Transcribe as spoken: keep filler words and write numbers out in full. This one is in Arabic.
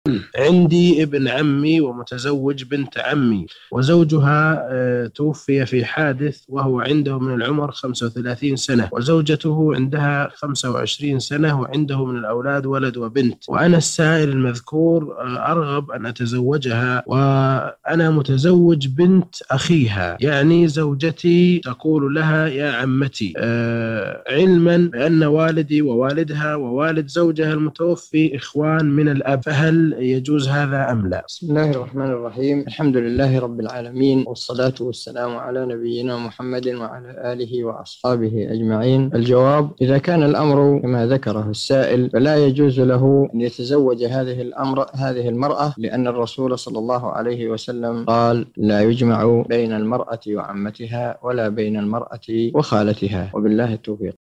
عندي ابن عمي ومتزوج بنت عمي، وزوجها توفي في حادث وهو عنده من العمر خمسة وثلاثين سنة، وزوجته عندها خمسة وعشرين سنة، وعنده من الأولاد ولد وبنت. وأنا السائل المذكور أرغب أن أتزوجها، وأنا متزوج بنت أخيها، يعني زوجتي تقول لها يا عمتي، علما بأن والدي ووالدها ووالد زوجها المتوفي إخوان من الأب، فهل يجوز هذا أم لا؟ بسم الله الرحمن الرحيم. الحمد لله رب العالمين، والصلاة والسلام على نبينا محمد وعلى آله وأصحابه أجمعين. الجواب: إذا كان الأمر كما ذكره السائل فلا يجوز له أن يتزوج هذه الأمر هذه المرأة، لأن الرسول صلى الله عليه وسلم قال: لا يجمع بين المرأة وعمتها ولا بين المرأة وخالتها. وبالله التوفيق.